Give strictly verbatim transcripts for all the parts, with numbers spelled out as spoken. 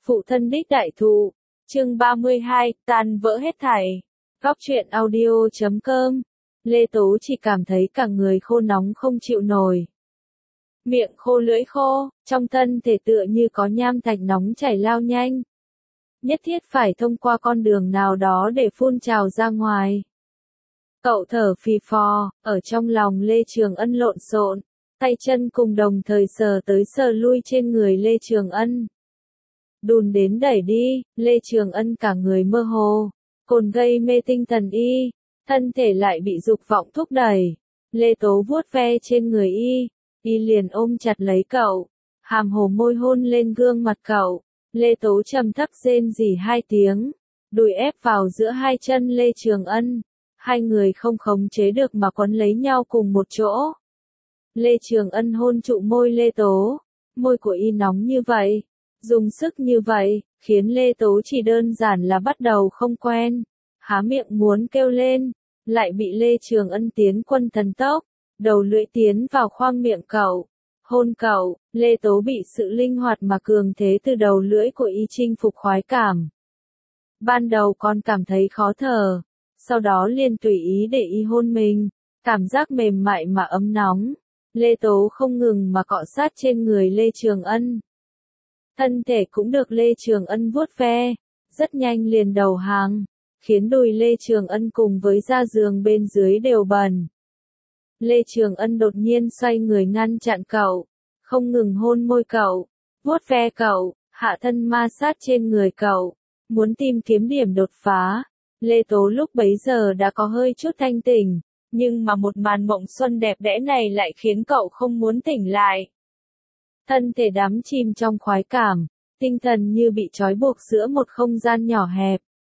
Phụ thân đích đại thụ. Chương ba mươi hai, tan vỡ hết thảy. Góc truyện audio chấm com. Lê Tố chỉ cảm thấy cả người khô nóng không chịu nổi. Miệng khô lưỡi khô, trong thân thể tựa như có nham thạch nóng chảy lao nhanh. Nhất thiết phải thông qua con đường nào đó để phun trào ra ngoài. Cậu thở phì phò, ở trong lòng Lê Trường Ân lộn xộn, tay chân cùng đồng thời sờ tới sờ lui trên người Lê Trường Ân. Đùn đến đẩy đi, Lê Trường Ân cả người mơ hồ, cồn gây mê tinh thần y, thân thể lại bị dục vọng thúc đẩy. Lê Tố vuốt ve trên người y, y liền ôm chặt lấy cậu, hàm hồ môi hôn lên gương mặt cậu. Lê Tố trầm thấp rên rỉ hai tiếng, đùi ép vào giữa hai chân Lê Trường Ân, hai người không khống chế được mà quấn lấy nhau cùng một chỗ. Lê Trường Ân hôn trụ môi Lê Tố, môi của y nóng như vậy, dùng sức như vậy, khiến Lê Tố chỉ đơn giản là bắt đầu không quen, há miệng muốn kêu lên, lại bị Lê Trường Ân tiến quân thần tốc, đầu lưỡi tiến vào khoang miệng cậu, hôn cậu. Lê Tố bị sự linh hoạt mà cường thế từ đầu lưỡi của y chinh phục khoái cảm. Ban đầu còn cảm thấy khó thở, sau đó liền tùy ý để y hôn mình, cảm giác mềm mại mà ấm nóng. Lê Tố không ngừng mà cọ sát trên người Lê Trường Ân. Thân thể cũng được Lê Trường Ân vuốt ve, rất nhanh liền đầu hàng, khiến đùi Lê Trường Ân cùng với da giường bên dưới đều bẩn. Lê Trường Ân đột nhiên xoay người ngăn chặn cậu, không ngừng hôn môi cậu, vuốt ve cậu, hạ thân ma sát trên người cậu, muốn tìm kiếm điểm đột phá. Lê Tố lúc bấy giờ đã có hơi chút thanh tỉnh, nhưng mà một màn mộng xuân đẹp đẽ này lại khiến cậu không muốn tỉnh lại. Thân thể đắm chìm trong khoái cảm, tinh thần như bị trói buộc giữa một không gian nhỏ hẹp.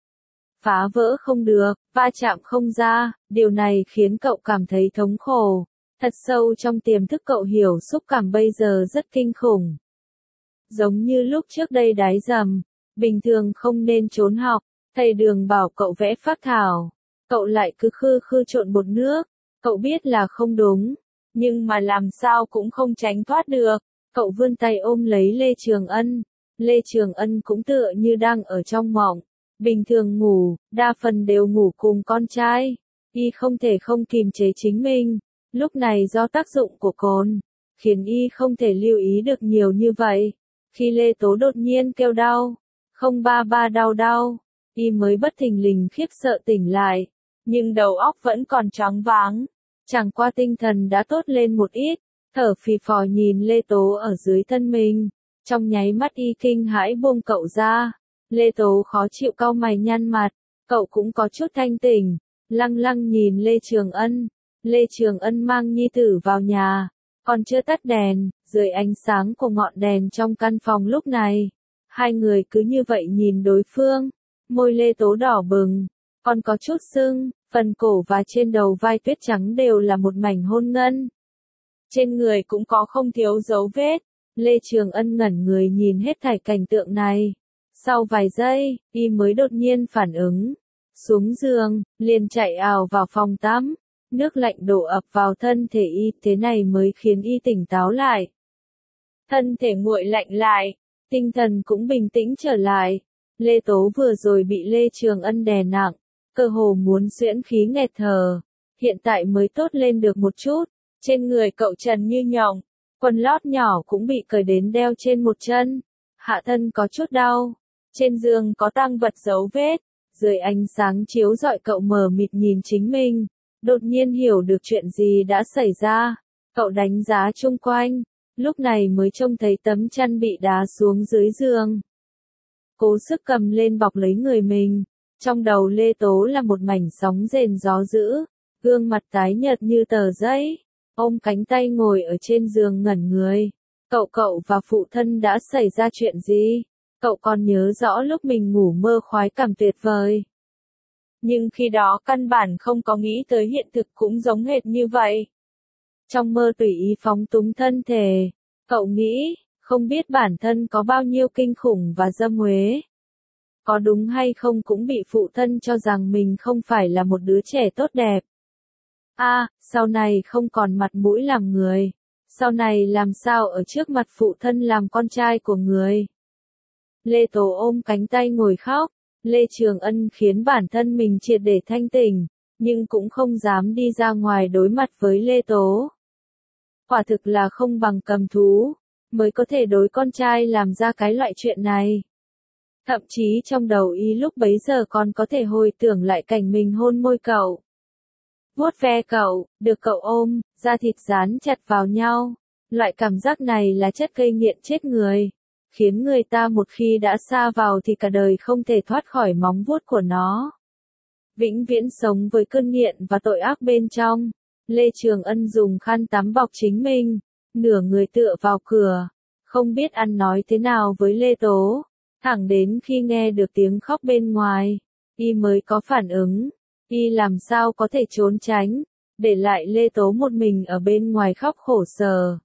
Phá vỡ không được, va chạm không ra, điều này khiến cậu cảm thấy thống khổ. Thật sâu trong tiềm thức cậu hiểu xúc cảm bây giờ rất kinh khủng. Giống như lúc trước đây đái dầm, bình thường không nên trốn học, thầy Đường bảo cậu vẽ phác thảo, cậu lại cứ khư khư trộn bột nước, cậu biết là không đúng, nhưng mà làm sao cũng không tránh thoát được. Cậu vươn tay ôm lấy Lê Trường Ân, Lê Trường Ân cũng tựa như đang ở trong mộng, bình thường ngủ, đa phần đều ngủ cùng con trai, y không thể không kìm chế chính mình. Lúc này do tác dụng của cồn, khiến y không thể lưu ý được nhiều như vậy. Khi Lê Tố đột nhiên kêu đau, không ba ba đau đau, y mới bất thình lình khiếp sợ tỉnh lại, nhưng đầu óc vẫn còn choáng váng. Chẳng qua tinh thần đã tốt lên một ít, thở phì phò nhìn Lê Tố ở dưới thân mình, trong nháy mắt y kinh hãi buông cậu ra. Lê Tố khó chịu cau mày nhăn mặt, cậu cũng có chút thanh tỉnh, lăng lăng nhìn Lê Trường Ân. Lê Trường Ân mang nhi tử vào nhà, còn chưa tắt đèn, dưới ánh sáng của ngọn đèn trong căn phòng lúc này, hai người cứ như vậy nhìn đối phương, môi Lê Tố đỏ bừng, còn có chút sưng, phần cổ và trên đầu vai tuyết trắng đều là một mảnh hôn ngân. Trên người cũng có không thiếu dấu vết. Lê Trường Ân ngẩn người nhìn hết thảy cảnh tượng này. Sau vài giây, y mới đột nhiên phản ứng, xuống giường, liền chạy ào vào phòng tắm. Nước lạnh đổ ập vào thân thể y, thế này mới khiến y tỉnh táo lại. Thân thể nguội lạnh lại, tinh thần cũng bình tĩnh trở lại. Lê Tố vừa rồi bị Lê Trường Ân đè nặng, cơ hồ muốn xuyễn khí nghẹt thở, hiện tại mới tốt lên được một chút. Trên người cậu trần như nhộng, quần lót nhỏ cũng bị cởi đến đeo trên một chân, hạ thân có chút đau, trên giường có tang vật dấu vết, dưới ánh sáng chiếu rọi cậu mờ mịt nhìn chính mình. Đột nhiên hiểu được chuyện gì đã xảy ra, cậu đánh giá chung quanh, lúc này mới trông thấy tấm chăn bị đá xuống dưới giường. Cố sức cầm lên bọc lấy người mình, trong đầu Lê Tố là một mảnh sóng rền gió dữ, gương mặt tái nhợt như tờ giấy, ôm cánh tay ngồi ở trên giường ngẩn người. Cậu cậu và phụ thân đã xảy ra chuyện gì? Cậu còn nhớ rõ lúc mình ngủ mơ khoái cảm tuyệt vời. Nhưng khi đó căn bản không có nghĩ tới hiện thực cũng giống hệt như vậy. Trong mơ tùy ý phóng túng thân thể, cậu nghĩ, không biết bản thân có bao nhiêu kinh khủng và dâm uế. Có đúng hay không cũng bị phụ thân cho rằng mình không phải là một đứa trẻ tốt đẹp. A, à, sau này không còn mặt mũi làm người. Sau này làm sao ở trước mặt phụ thân làm con trai của người. Lê Tố ôm cánh tay ngồi khóc. Lê Trường Ân khiến bản thân mình triệt để thanh tỉnh, nhưng cũng không dám đi ra ngoài đối mặt với Lê Tố. Quả thực là không bằng cầm thú, mới có thể đối con trai làm ra cái loại chuyện này. Thậm chí trong đầu y lúc bấy giờ còn có thể hồi tưởng lại cảnh mình hôn môi cậu. Vuốt ve cậu, được cậu ôm, da thịt dán chặt vào nhau. Loại cảm giác này là chất gây nghiện chết người, khiến người ta một khi đã sa vào thì cả đời không thể thoát khỏi móng vuốt của nó. Vĩnh viễn sống với cơn nghiện và tội ác bên trong. Lê Trường Ân dùng khăn tắm bọc chính mình, nửa người tựa vào cửa, không biết ăn nói thế nào với Lê Tố, thẳng đến khi nghe được tiếng khóc bên ngoài, y mới có phản ứng, y làm sao có thể trốn tránh, để lại Lê Tố một mình ở bên ngoài khóc khổ sở.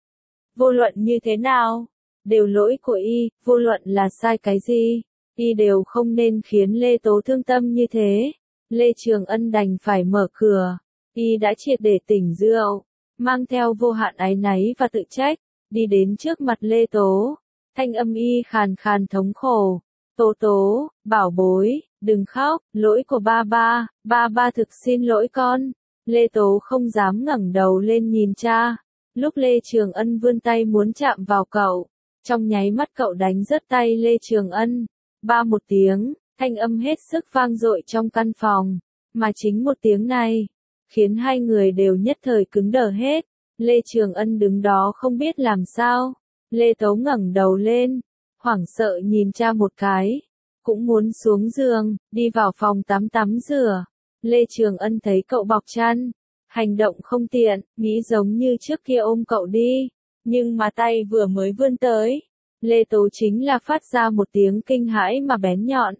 Vô luận như thế nào, đều lỗi của y, vô luận là sai cái gì, y đều không nên khiến Lê Tố thương tâm như thế. Lê Trường Ân đành phải mở cửa. Y đã triệt để tỉnh rượu, mang theo vô hạn áy náy và tự trách, đi đến trước mặt Lê Tố. Thanh âm y khàn khàn thống khổ. Tố Tố, bảo bối, đừng khóc, lỗi của ba ba, ba ba thực xin lỗi con. Lê Tố không dám ngẩng đầu lên nhìn cha. Lúc Lê Trường Ân vươn tay muốn chạm vào cậu, trong nháy mắt cậu đánh rớt tay Lê Trường Ân. Ba một tiếng, thanh âm hết sức vang dội trong căn phòng, mà chính một tiếng này khiến hai người đều nhất thời cứng đờ hết. Lê Trường Ân đứng đó không biết làm sao. Lê Tố ngẩng đầu lên, hoảng sợ nhìn cha một cái, cũng muốn xuống giường, đi vào phòng tắm tắm rửa. Lê Trường Ân thấy cậu bọc chăn, hành động không tiện, nghĩ giống như trước kia ôm cậu đi, nhưng mà tay vừa mới vươn tới, Lê Tố chính là phát ra một tiếng kinh hãi mà bén nhọn.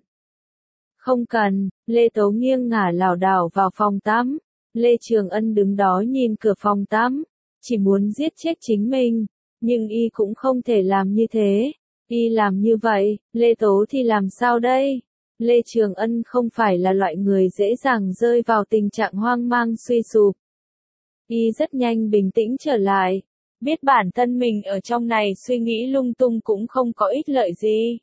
Không cần, Lê Tố nghiêng ngả lảo đảo vào phòng tắm. Lê Trường Ân đứng đó nhìn cửa phòng tắm, chỉ muốn giết chết chính mình, nhưng y cũng không thể làm như thế. Y làm như vậy, Lê Tố thì làm sao đây? Lê Trường Ân không phải là loại người dễ dàng rơi vào tình trạng hoang mang suy sụp. Y rất nhanh bình tĩnh trở lại, biết bản thân mình ở trong này suy nghĩ lung tung cũng không có ích lợi gì.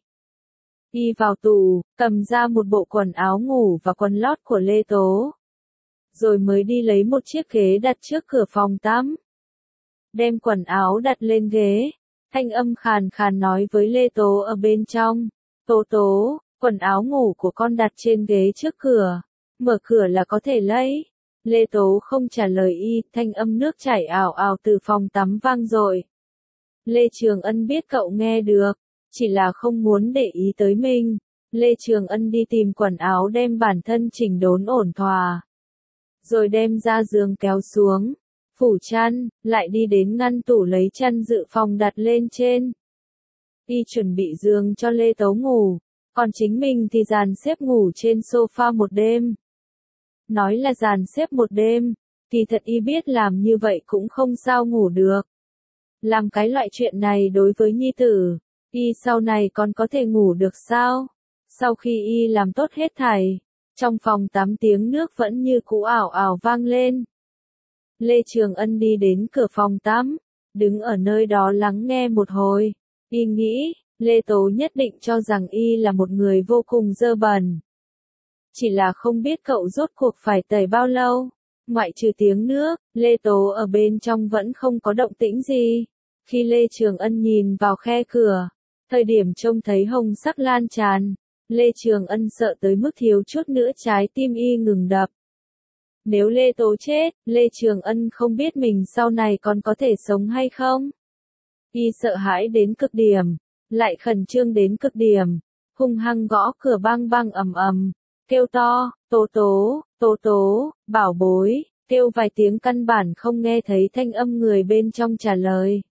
Y vào tủ, cầm ra một bộ quần áo ngủ và quần lót của Lê Tố. Rồi mới đi lấy một chiếc ghế đặt trước cửa phòng tắm. Đem quần áo đặt lên ghế, thanh âm khàn khàn nói với Lê Tố ở bên trong. Tố Tố, quần áo ngủ của con đặt trên ghế trước cửa, mở cửa là có thể lấy. Lê Tố không trả lời y, thanh âm nước chảy ào ào từ phòng tắm vang dội. Lê Trường Ân biết cậu nghe được, chỉ là không muốn để ý tới mình. Lê Trường Ân đi tìm quần áo đem bản thân chỉnh đốn ổn thỏa, rồi đem ra giường kéo xuống, phủ chăn, lại đi đến ngăn tủ lấy chăn dự phòng đặt lên trên. Y chuẩn bị giường cho Lê Tố ngủ, còn chính mình thì dàn xếp ngủ trên sofa một đêm. Nói là dàn xếp một đêm, thì thật y biết làm như vậy cũng không sao ngủ được. Làm cái loại chuyện này đối với nhi tử, y sau này còn có thể ngủ được sao? Sau khi y làm tốt hết thảy, trong phòng tắm tiếng nước vẫn như cũ ảo ảo vang lên. Lê Trường Ân đi đến cửa phòng tắm, đứng ở nơi đó lắng nghe một hồi. Y nghĩ, Lê Tố nhất định cho rằng y là một người vô cùng dơ bẩn. Chỉ là không biết cậu rốt cuộc phải tẩy bao lâu. Ngoại trừ tiếng nước, Lê Tố ở bên trong vẫn không có động tĩnh gì. Khi Lê Trường Ân nhìn vào khe cửa, thời điểm trông thấy hồng sắc lan tràn, Lê Trường Ân sợ tới mức thiếu chút nữa trái tim y ngừng đập. Nếu Lê Tố chết, Lê Trường Ân không biết mình sau này còn có thể sống hay không. Y sợ hãi đến cực điểm, lại khẩn trương đến cực điểm, hung hăng gõ cửa bang bang ầm ầm, kêu to, Tố Tố, Tố Tố, bảo bối, kêu vài tiếng căn bản không nghe thấy thanh âm người bên trong trả lời.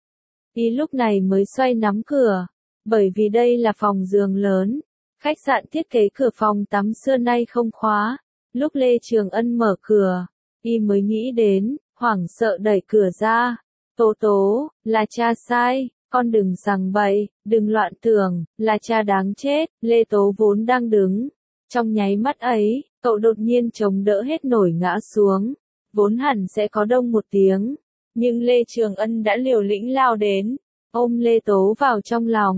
Y lúc này mới xoay nắm cửa, bởi vì đây là phòng giường lớn, khách sạn thiết kế cửa phòng tắm xưa nay không khóa. Lúc Lê Trường Ân mở cửa, y mới nghĩ đến, hoảng sợ đẩy cửa ra. Tố Tố, là cha sai, con đừng giằng bậy, đừng loạn tưởng, là cha đáng chết. Lê Tố vốn đang đứng, trong nháy mắt ấy, cậu đột nhiên chống đỡ hết nổi ngã xuống, vốn hẳn sẽ có đông một tiếng, nhưng Lê Trường Ân đã liều lĩnh lao đến, ôm Lê Tố vào trong lòng.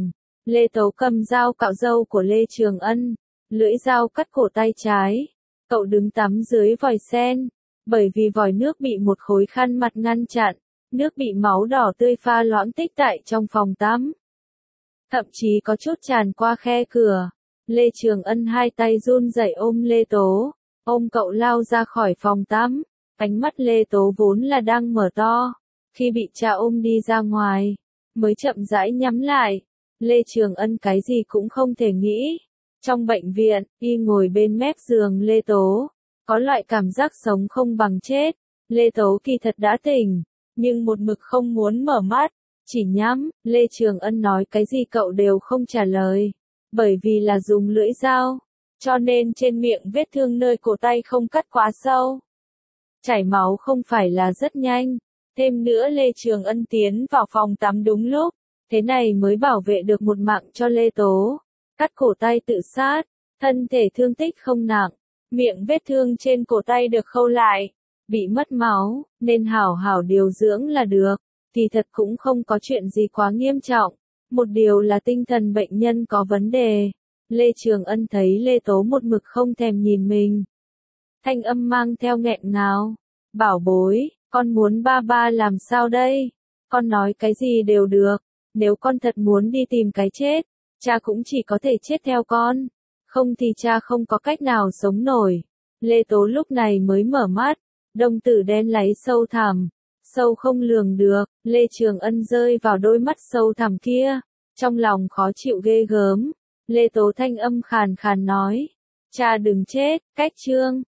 Lê Tố cầm dao cạo râu của Lê Trường Ân, lưỡi dao cắt cổ tay trái. Cậu đứng tắm dưới vòi sen, bởi vì vòi nước bị một khối khăn mặt ngăn chặn, nước bị máu đỏ tươi pha loãng tích tại trong phòng tắm. Thậm chí có chút tràn qua khe cửa. Lê Trường Ân hai tay run rẩy ôm Lê Tố, ôm cậu lao ra khỏi phòng tắm. Ánh mắt Lê Tố vốn là đang mở to, khi bị cha ôm đi ra ngoài, mới chậm rãi nhắm lại. Lê Trường Ân cái gì cũng không thể nghĩ. Trong bệnh viện, y ngồi bên mép giường Lê Tố, có loại cảm giác sống không bằng chết. Lê Tố kỳ thật đã tỉnh, nhưng một mực không muốn mở mắt, chỉ nhắm. Lê Trường Ân nói cái gì cậu đều không trả lời, bởi vì là dùng lưỡi dao, cho nên trên miệng vết thương nơi cổ tay không cắt quá sâu. Chảy máu không phải là rất nhanh, thêm nữa Lê Trường Ân tiến vào phòng tắm đúng lúc, thế này mới bảo vệ được một mạng cho Lê Tố. Cắt cổ tay tự sát, thân thể thương tích không nặng, miệng vết thương trên cổ tay được khâu lại, bị mất máu, nên hảo hảo điều dưỡng là được, thì thật cũng không có chuyện gì quá nghiêm trọng. Một điều là tinh thần bệnh nhân có vấn đề. Lê Trường Ân thấy Lê Tố một mực không thèm nhìn mình. Thanh âm mang theo nghẹn ngào. Bảo bối, con muốn ba ba làm sao đây? Con nói cái gì đều được. Nếu con thật muốn đi tìm cái chết, cha cũng chỉ có thể chết theo con. Không thì cha không có cách nào sống nổi. Lê Tố lúc này mới mở mắt. Đồng tử đen láy sâu thẳm. Sâu không lường được. Lê Trường Ân rơi vào đôi mắt sâu thẳm kia. Trong lòng khó chịu ghê gớm. Lê Tố thanh âm khàn khàn nói. Cha đừng chết, cách chương.